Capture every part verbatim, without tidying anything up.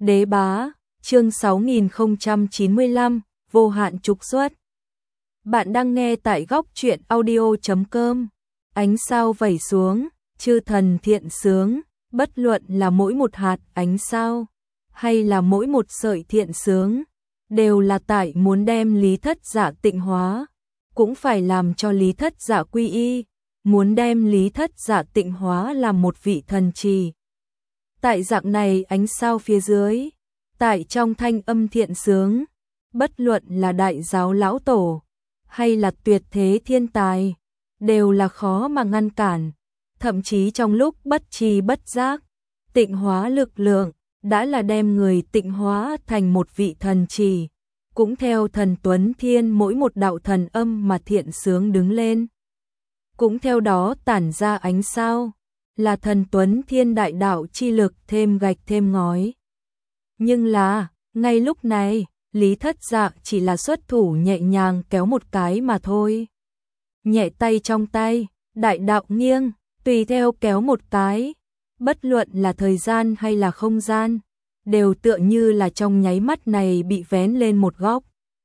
Đế bá, chương sáu nghìn không trăm chín mươi lăm, vô hạn trục xuất. Bạn đang nghe tại góc truyện audio chấm com. Ánh sao vẩy xuống, chư thần thiện sướng, bất luận là mỗi một hạt ánh sao, hay là mỗi một sợi thiện sướng, đều là tại muốn đem Lý Thất Dạ tịnh hóa, cũng phải làm cho Lý Thất Dạ quy y, muốn đem Lý Thất Dạ tịnh hóa làm một vị thần trì. Tại dạng này ánh sao phía dưới, tại trong thanh âm thiện sướng, bất luận là đại giáo lão tổ, hay là tuyệt thế thiên tài, đều là khó mà ngăn cản, thậm chí trong lúc bất tri bất giác, tịnh hóa lực lượng, đã là đem người tịnh hóa thành một vị thần trì, cũng theo thần Tuấn Thiên mỗi một đạo thần âm mà thiện sướng đứng lên. Cũng theo đó tản ra ánh sao, là thần Tuấn Thiên đại đạo chi lực thêm gạch thêm ngói. Nhưng là, ngay lúc này, Lý Thất Dạ chỉ là xuất thủ nhẹ nhàng kéo một cái mà thôi. Nhẹ tay trong tay, đại đạo nghiêng, tùy theo kéo một cái, bất luận là thời gian hay là không gian, đều tựa như là trong nháy mắt này bị vén lên một góc.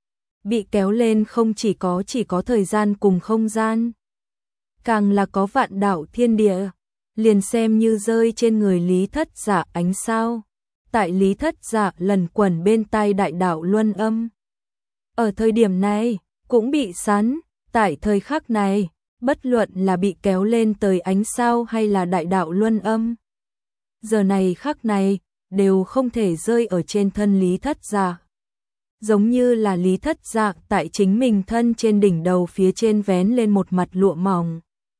Bị kéo lên không chỉ có chỉ có thời gian cùng không gian, càng là có vạn đạo thiên địa, liền xem như rơi trên người Lý Thất Dạ ánh sao. Tại Lý Thất Dạ lần quẩn bên tai đại đạo luân âm. Ở thời điểm này, cũng bị sắn, tại thời khắc này, bất luận là bị kéo lên tới ánh sao hay là đại đạo luân âm. Giờ này khắc này, đều không thể rơi ở trên thân Lý Thất Dạ. Giống như là Lý Thất Dạ tại chính mình thân trên đỉnh đầu phía trên vén lên một mặt lụa mỏng.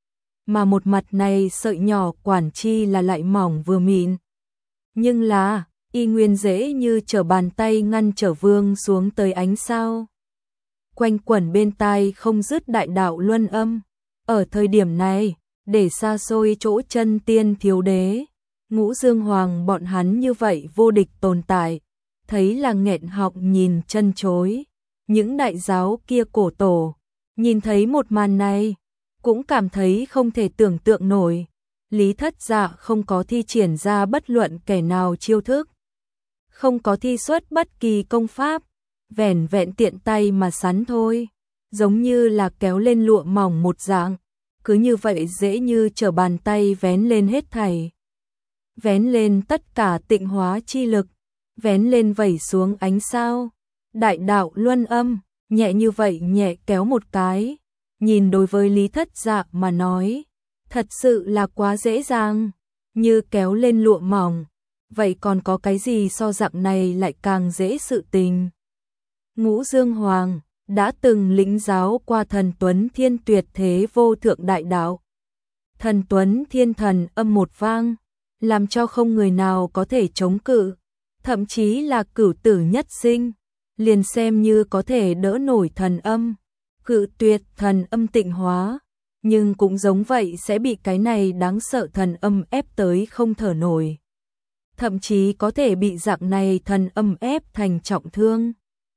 Mà một mặt này sợi nhỏ quản chi là lại mỏng vừa mịn. Nhưng là, y nguyên dễ như trở bàn tay ngăn trở vương xuống tới ánh sao. Quanh quẩn bên tai không dứt đại đạo luân âm. Ở thời điểm này, để xa xôi chỗ chân tiên thiếu đế, Ngũ Dương Hoàng bọn hắn như vậy vô địch tồn tại, thấy là nghẹn họng nhìn chân chối. Những đại giáo kia cổ tổ, nhìn thấy một màn này, cũng cảm thấy không thể tưởng tượng nổi. Lý Thất Dạ không có thi triển ra bất luận kẻ nào chiêu thức, không có thi xuất bất kỳ công pháp, vẻn vẹn tiện tay mà sắn thôi, giống như là kéo lên lụa mỏng một dạng, cứ như vậy dễ như trở bàn tay vén lên hết thảy. Vén lên tất cả tịnh hóa chi lực, vén lên vẩy xuống ánh sao, đại đạo luân âm, nhẹ như vậy nhẹ kéo một cái, nhìn đối với Lý Thất Dạ mà nói, thật sự là quá dễ dàng, như kéo lên lụa mỏng. Vậy còn có cái gì so dạng này lại càng dễ sự tình? Ngũ Dương Hoàng đã từng lĩnh giáo qua thần Tuấn Thiên tuyệt thế vô thượng đại đạo. Thần Tuấn Thiên thần âm một vang, làm cho không người nào có thể chống cự, thậm chí là cửu tử nhất sinh, liền xem như có thể đỡ nổi thần âm, cự tuyệt thần âm tịnh hóa, nhưng cũng giống vậy sẽ bị cái này đáng sợ thần âm ép tới không thở nổi. Thậm chí có thể bị dạng này thần âm ép thành trọng thương.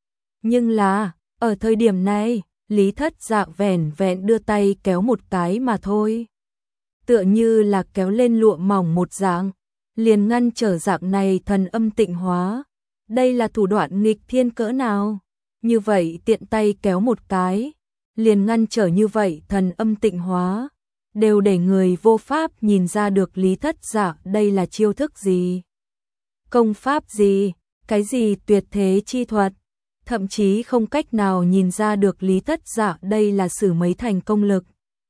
Nhưng là, ở thời điểm này, Lý Thất Dạ vẻn vẹn đưa tay kéo một cái mà thôi. Tựa như là kéo lên lụa mỏng một dạng, liền ngăn trở dạng này thần âm tịnh hóa. Đây là thủ đoạn nghịch thiên cỡ nào? Như vậy tiện tay kéo một cái, liền ngăn trở như vậy thần âm tịnh hóa, đều để người vô pháp nhìn ra được Lý Thất Dạ đây là chiêu thức gì, công pháp gì, cái gì tuyệt thế chi thuật, thậm chí không cách nào nhìn ra được Lý Thất Dạ đây là sử mấy thành công lực.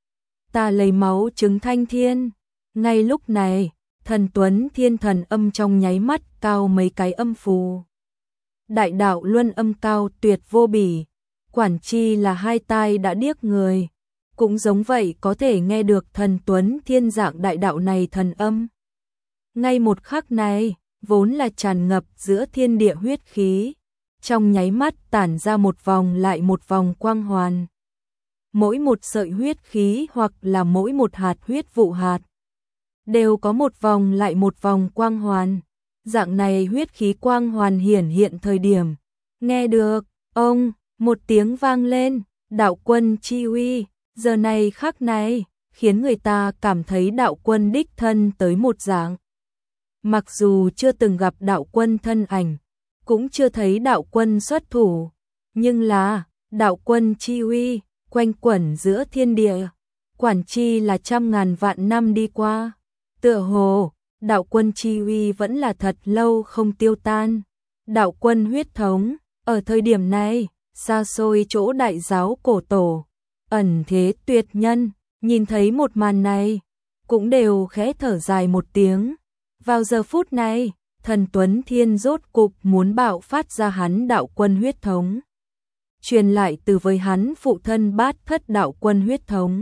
Ta lấy máu chứng thanh thiên. Ngay lúc này, thần Tuấn Thiên thần âm trong nháy mắt cao mấy cái âm phù. Đại đạo luân âm cao tuyệt vô bỉ, quản chi là hai tai đã điếc người, cũng giống vậy có thể nghe được thần Tuấn Thiên dạng đại đạo này thần âm. Ngay một khắc này, vốn là tràn ngập giữa thiên địa huyết khí, trong nháy mắt tản ra một vòng lại một vòng quang hoàn. Mỗi một sợi huyết khí hoặc là mỗi một hạt huyết vụ hạt, đều có một vòng lại một vòng quang hoàn. Dạng này huyết khí quang hoàn hiển hiện thời điểm, nghe được, ông, một tiếng vang lên, đạo quân chi uy, giờ này khắc này, khiến người ta cảm thấy đạo quân đích thân tới một dạng. mặc dù chưa từng gặp đạo quân thân ảnh, cũng chưa thấy đạo quân xuất thủ, nhưng là đạo quân chi uy quanh quẩn giữa thiên địa, quản chi là trăm ngàn vạn năm đi qua, tựa hồ đạo quân chi uy vẫn là thật lâu không tiêu tan. Đạo quân huyết thống, ở thời điểm này, xa xôi chỗ đại giáo cổ tổ, ẩn thế tuyệt nhân, nhìn thấy một màn này, cũng đều khẽ thở dài một tiếng. Vào giờ phút này, thần Tuấn Thiên rốt cục muốn bạo phát ra hắn đạo quân huyết thống, truyền lại từ với hắn phụ thân Bát Thất đạo quân huyết thống.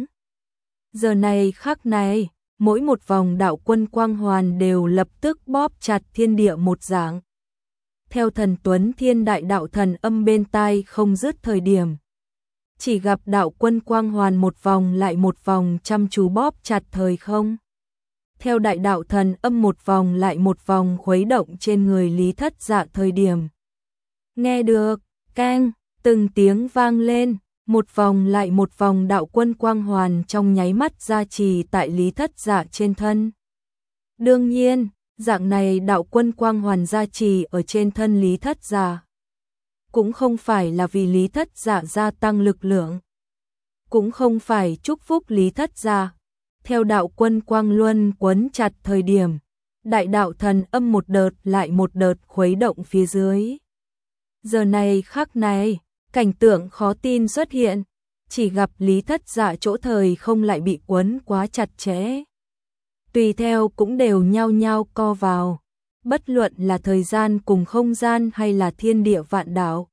Giờ này khắc này, mỗi một vòng đạo quân quang hoàn đều lập tức bóp chặt thiên địa một dạng. Theo thần Tuấn Thiên đại đạo thần âm bên tai không dứt thời điểm, chỉ gặp đạo quân quang hoàn một vòng lại một vòng chăm chú bóp chặt thời không. Theo đại đạo thần âm một vòng lại một vòng khuấy động trên người Lý Thất Dạ thời điểm. Nghe được, keng, từng tiếng vang lên, một vòng lại một vòng đạo quân quang hoàn trong nháy mắt gia trì tại Lý Thất Dạ trên thân. Đương nhiên, dạng này đạo quân quang hoàn gia trì ở trên thân Lý Thất Dạ, cũng không phải là vì Lý Thất Dạ gia tăng lực lượng, cũng không phải chúc phúc Lý Thất Dạ. Theo đạo quân quang luân quấn chặt thời điểm, đại đạo thần âm một đợt lại một đợt khuấy động phía dưới. Giờ này khắc này, cảnh tượng khó tin xuất hiện, chỉ gặp Lý Thất Dạ chỗ thời không lại bị quấn quá chặt chẽ. Tùy theo cũng đều nhao nhao co vào, bất luận là thời gian cùng không gian hay là thiên địa vạn đạo.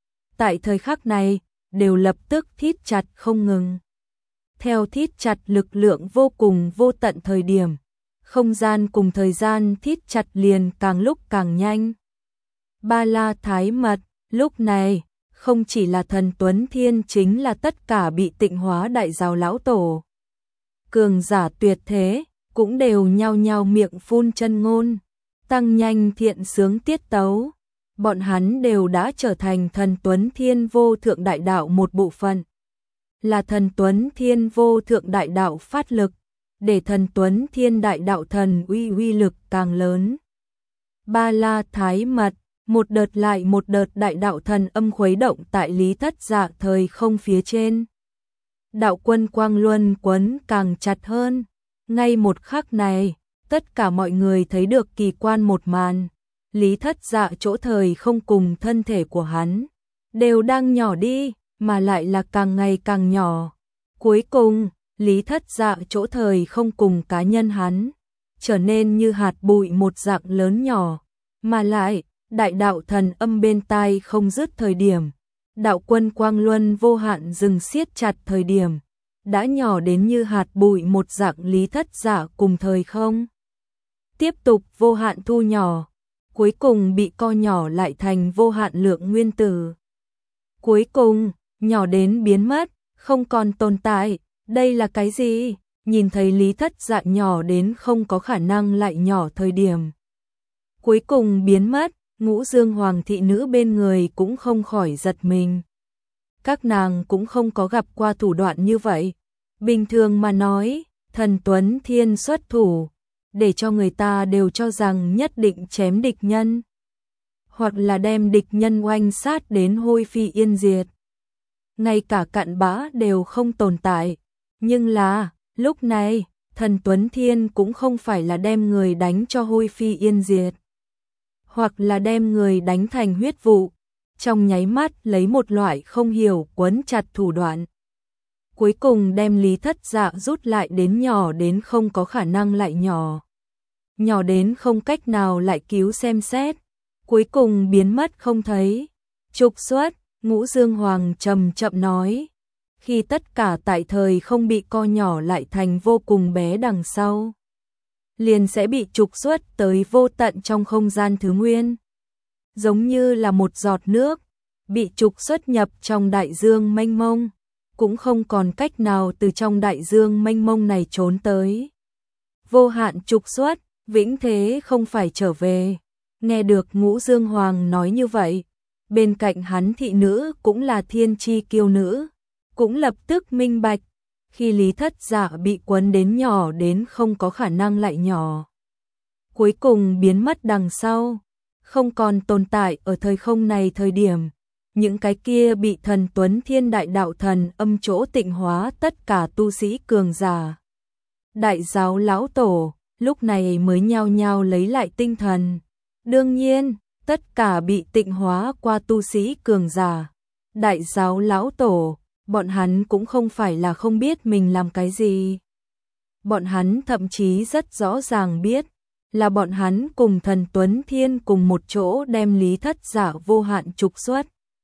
Tại thời khắc này, đều lập tức thít chặt không ngừng. Theo thít chặt lực lượng vô cùng vô tận thời điểm, không gian cùng thời gian thít chặt liền càng lúc càng nhanh. Ba La Thái Mật, lúc này, không chỉ là thần Tuấn Thiên chính là tất cả bị tịnh hóa đại giáo lão tổ. Cường giả tuyệt thế, cũng đều nhao nhao miệng phun chân ngôn, tăng nhanh thiện sướng tiết tấu. Bọn hắn đều đã trở thành thần Tuấn Thiên vô thượng đại đạo một bộ phận. Là thần Tuấn Thiên vô thượng đại đạo phát lực, để thần Tuấn Thiên đại đạo thần uy uy lực càng lớn. Ba La Thái Mật, một đợt lại một đợt đại đạo thần âm khuấy động tại Lý Thất Dạ thời không phía trên. Đạo quân quang luân quấn càng chặt hơn. Ngay một khắc này, tất cả mọi người thấy được kỳ quan một màn. Lý Thất Dạ chỗ thời không cùng thân thể của hắn đều đang nhỏ đi, mà lại là càng ngày càng nhỏ. Cuối cùng, Lý Thất Dạ chỗ thời không cùng cá nhân hắn trở nên như hạt bụi một dạng lớn nhỏ, mà lại đại đạo thần âm bên tai không dứt thời điểm, đạo quân quang luân vô hạn dừng siết chặt thời điểm, đã nhỏ đến như hạt bụi một dạng Lý Thất Dạ cùng thời không. Tiếp tục vô hạn thu nhỏ, cuối cùng bị co nhỏ lại thành vô hạn lượng nguyên tử. Cuối cùng, nhỏ đến biến mất, không còn tồn tại, đây là cái gì? Nhìn thấy Lý Thất Dạ nhỏ đến không có khả năng lại nhỏ thời điểm. Cuối cùng biến mất, Ngũ Dương Hoàng thị nữ bên người cũng không khỏi giật mình. Các nàng cũng không có gặp qua thủ đoạn như vậy. Bình thường mà nói, thần Tuấn Thiên xuất thủ, để cho người ta đều cho rằng nhất định chém địch nhân, hoặc là đem địch nhân oanh sát đến hôi phi yên diệt. Ngay cả cặn bã đều không tồn tại. Nhưng là, lúc này, thần Tuấn Thiên cũng không phải là đem người đánh cho hôi phi yên diệt, hoặc là đem người đánh thành huyết vụ, trong nháy mắt lấy một loại không hiểu quấn chặt thủ đoạn. Cuối cùng đem Lý Thất Dạ rút lại đến nhỏ đến không có khả năng lại nhỏ. Nhỏ đến không cách nào lại cứu xem xét. Cuối cùng biến mất không thấy. Trục xuất, Ngũ Dương Hoàng trầm chậm nói. Khi tất cả tại thời không bị co nhỏ lại thành vô cùng bé đằng sau, liền sẽ bị trục xuất tới vô tận trong không gian thứ nguyên. Giống như là một giọt nước, bị trục xuất nhập trong đại dương mênh mông, cũng không còn cách nào từ trong đại dương mênh mông này trốn tới. Vô hạn trục xuất, vĩnh thế không phải trở về. Nghe được Ngũ Dương Hoàng nói như vậy, bên cạnh hắn thị nữ cũng là thiên chi kiêu nữ, cũng lập tức minh bạch, khi Lý Thất Dạ bị quấn đến nhỏ đến không có khả năng lại nhỏ. cuối cùng biến mất đằng sau, không còn tồn tại ở thời không này thời điểm. Những cái kia bị thần Tuấn Thiên Đại Đạo Thần Âm chỗ tịnh hóa tất cả tu sĩ cường giả. Đại giáo lão tổ, lúc này mới nhao nhao lấy lại tinh thần. Đương nhiên, tất cả bị tịnh hóa qua tu sĩ cường giả. Đại giáo lão tổ, bọn hắn cũng không phải là không biết mình làm cái gì. Bọn hắn thậm chí rất rõ ràng biết, là bọn hắn cùng thần Tuấn Thiên cùng một chỗ đem Lý Thất Giả vô hạn trục xuất.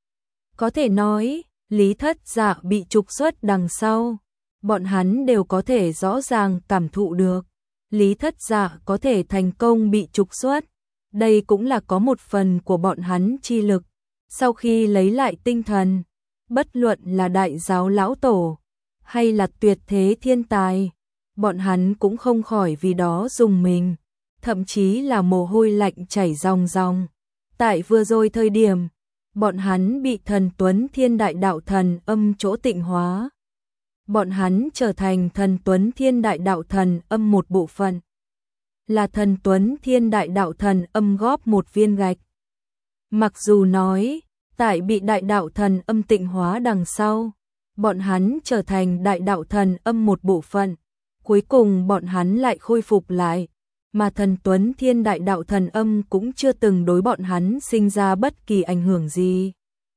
Có thể nói, Lý Thất Giả bị trục xuất đằng sau, bọn hắn đều có thể rõ ràng cảm thụ được. Lý Thất Giả có thể thành công bị trục xuất, đây cũng là có một phần của bọn hắn chi lực. Sau khi lấy lại tinh thần, bất luận là đại giáo lão tổ, hay là tuyệt thế thiên tài, bọn hắn cũng không khỏi vì đó dùng mình, thậm chí là mồ hôi lạnh chảy ròng ròng. Tại vừa rồi thời điểm, bọn hắn bị thần Tuấn Thiên Đại Đạo Thần Âm chỗ tịnh hóa. Bọn hắn trở thành thần Tuấn Thiên Đại Đạo Thần Âm một bộ phận. Là thần Tuấn Thiên Đại Đạo Thần Âm góp một viên gạch. Mặc dù nói, tại bị Đại Đạo Thần Âm tịnh hóa đằng sau, bọn hắn trở thành Đại Đạo Thần Âm một bộ phận, cuối cùng bọn hắn lại khôi phục lại, mà thần Tuấn Thiên Đại Đạo Thần Âm cũng chưa từng đối bọn hắn sinh ra bất kỳ ảnh hưởng gì.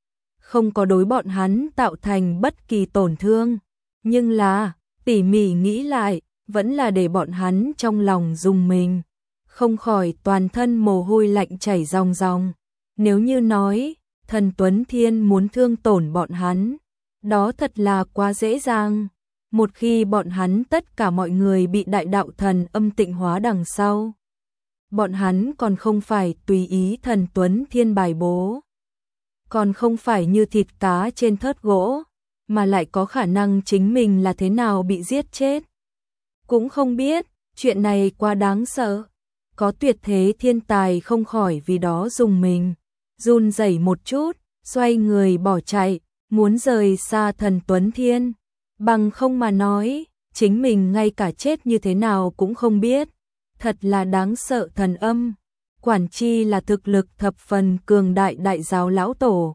Không có đối bọn hắn tạo thành bất kỳ tổn thương, nhưng là, tỉ mỉ nghĩ lại, vẫn là để bọn hắn trong lòng rùng mình, không khỏi toàn thân mồ hôi lạnh chảy ròng ròng. Nếu như nói, thần Tuấn Thiên muốn thương tổn bọn hắn, đó thật là quá dễ dàng. Một khi bọn hắn tất cả mọi người bị Đại Đạo Thần Âm tịnh hóa đằng sau, bọn hắn còn không phải tùy ý thần Tuấn Thiên bài bố, còn không phải như thịt cá trên thớt gỗ, mà lại có khả năng chính mình là thế nào bị giết chết. Cũng không biết, chuyện này quá đáng sợ. Có tuyệt thế thiên tài không khỏi vì đó dùng mình, run rẩy một chút, xoay người bỏ chạy, muốn rời xa thần Tuấn Thiên. Bằng không mà nói, chính mình ngay cả chết như thế nào cũng không biết. Thật là đáng sợ thần âm. Quản chi là thực lực thập phần cường đại đại giáo lão tổ,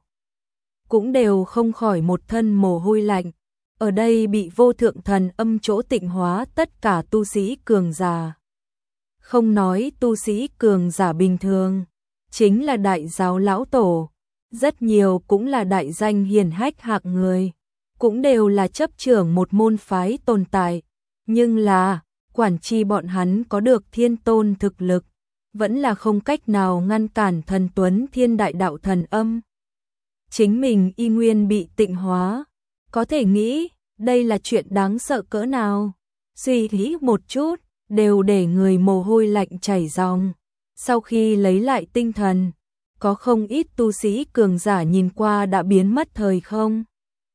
cũng đều không khỏi một thân mồ hôi lạnh. Ở đây bị vô thượng thần âm chỗ tịnh hóa tất cả tu sĩ cường giả. Không nói tu sĩ cường giả bình thường, chính là đại giáo lão tổ, rất nhiều cũng là đại danh hiển hách hạng người, cũng đều là chấp trưởng một môn phái tồn tại. Nhưng là, quản chi bọn hắn có được thiên tôn thực lực, vẫn là không cách nào ngăn cản thần Tuấn Thiên Đại Đạo Thần Âm. Chính mình y nguyên bị tịnh hóa, có thể nghĩ, đây là chuyện đáng sợ cỡ nào. Suy nghĩ một chút, đều để người mồ hôi lạnh chảy ròng. Sau khi lấy lại tinh thần, có không ít tu sĩ cường giả nhìn qua đã biến mất thời không.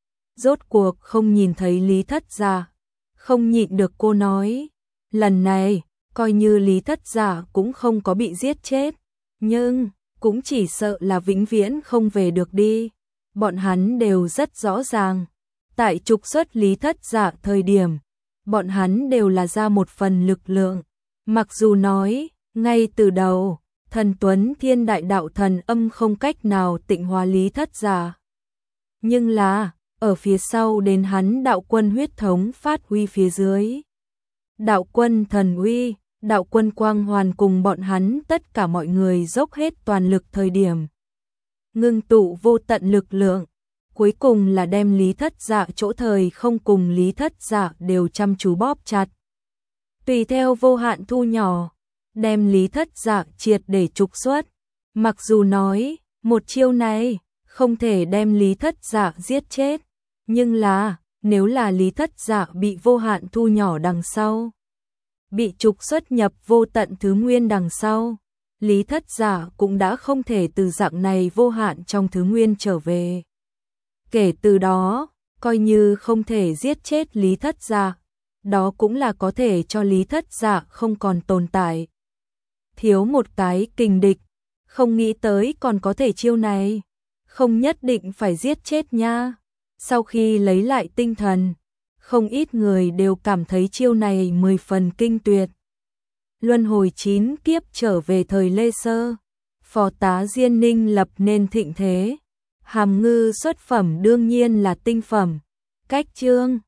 Rốt cuộc không nhìn thấy Lý Thất Giả, không nhịn được cô nói, lần này, coi như Lý Thất Giả cũng không có bị giết chết, nhưng cũng chỉ sợ là vĩnh viễn không về được đi. Bọn hắn đều rất rõ ràng, tại trục xuất Lý Thất Giả thời điểm, bọn hắn đều là ra một phần lực lượng. Mặc dù nói, ngay từ đầu, thần Tuấn Thiên Đại Đạo Thần Âm không cách nào tịnh hóa Lý Thất Giả, nhưng là, ở phía sau đến hắn đạo quân huyết thống phát huy phía dưới. Đạo quân thần uy, đạo quân quang hoàn cùng bọn hắn tất cả mọi người dốc hết toàn lực thời điểm. Ngưng tụ vô tận lực lượng, cuối cùng là đem Lý Thất Giả chỗ thời không cùng Lý Thất Giả đều chăm chú bóp chặt. Tùy theo vô hạn thu nhỏ, đem Lý Thất Giả triệt để trục xuất. Mặc dù nói, một chiêu này không thể đem Lý Thất Giả giết chết, nhưng là, nếu là Lý Thất Giả bị vô hạn thu nhỏ đằng sau, bị trục xuất nhập vô tận thứ nguyên đằng sau, Lý Thất Giả cũng đã không thể từ dạng này vô hạn trong thứ nguyên trở về. Kể từ đó, coi như không thể giết chết Lý Thất Giả, đó cũng là có thể cho Lý Thất Giả không còn tồn tại. Thiếu một cái kình địch, không nghĩ tới còn có thể chiêu này, không nhất định phải giết chết nha. Sau khi lấy lại tinh thần, không ít người đều cảm thấy chiêu này mười phần kinh tuyệt. luân hồi chín kiếp trở về thời Lê Sơ, phò tá Diên Ninh lập nên thịnh thế. Hàm ngư xuất phẩm đương nhiên là tinh phẩm. Cách chương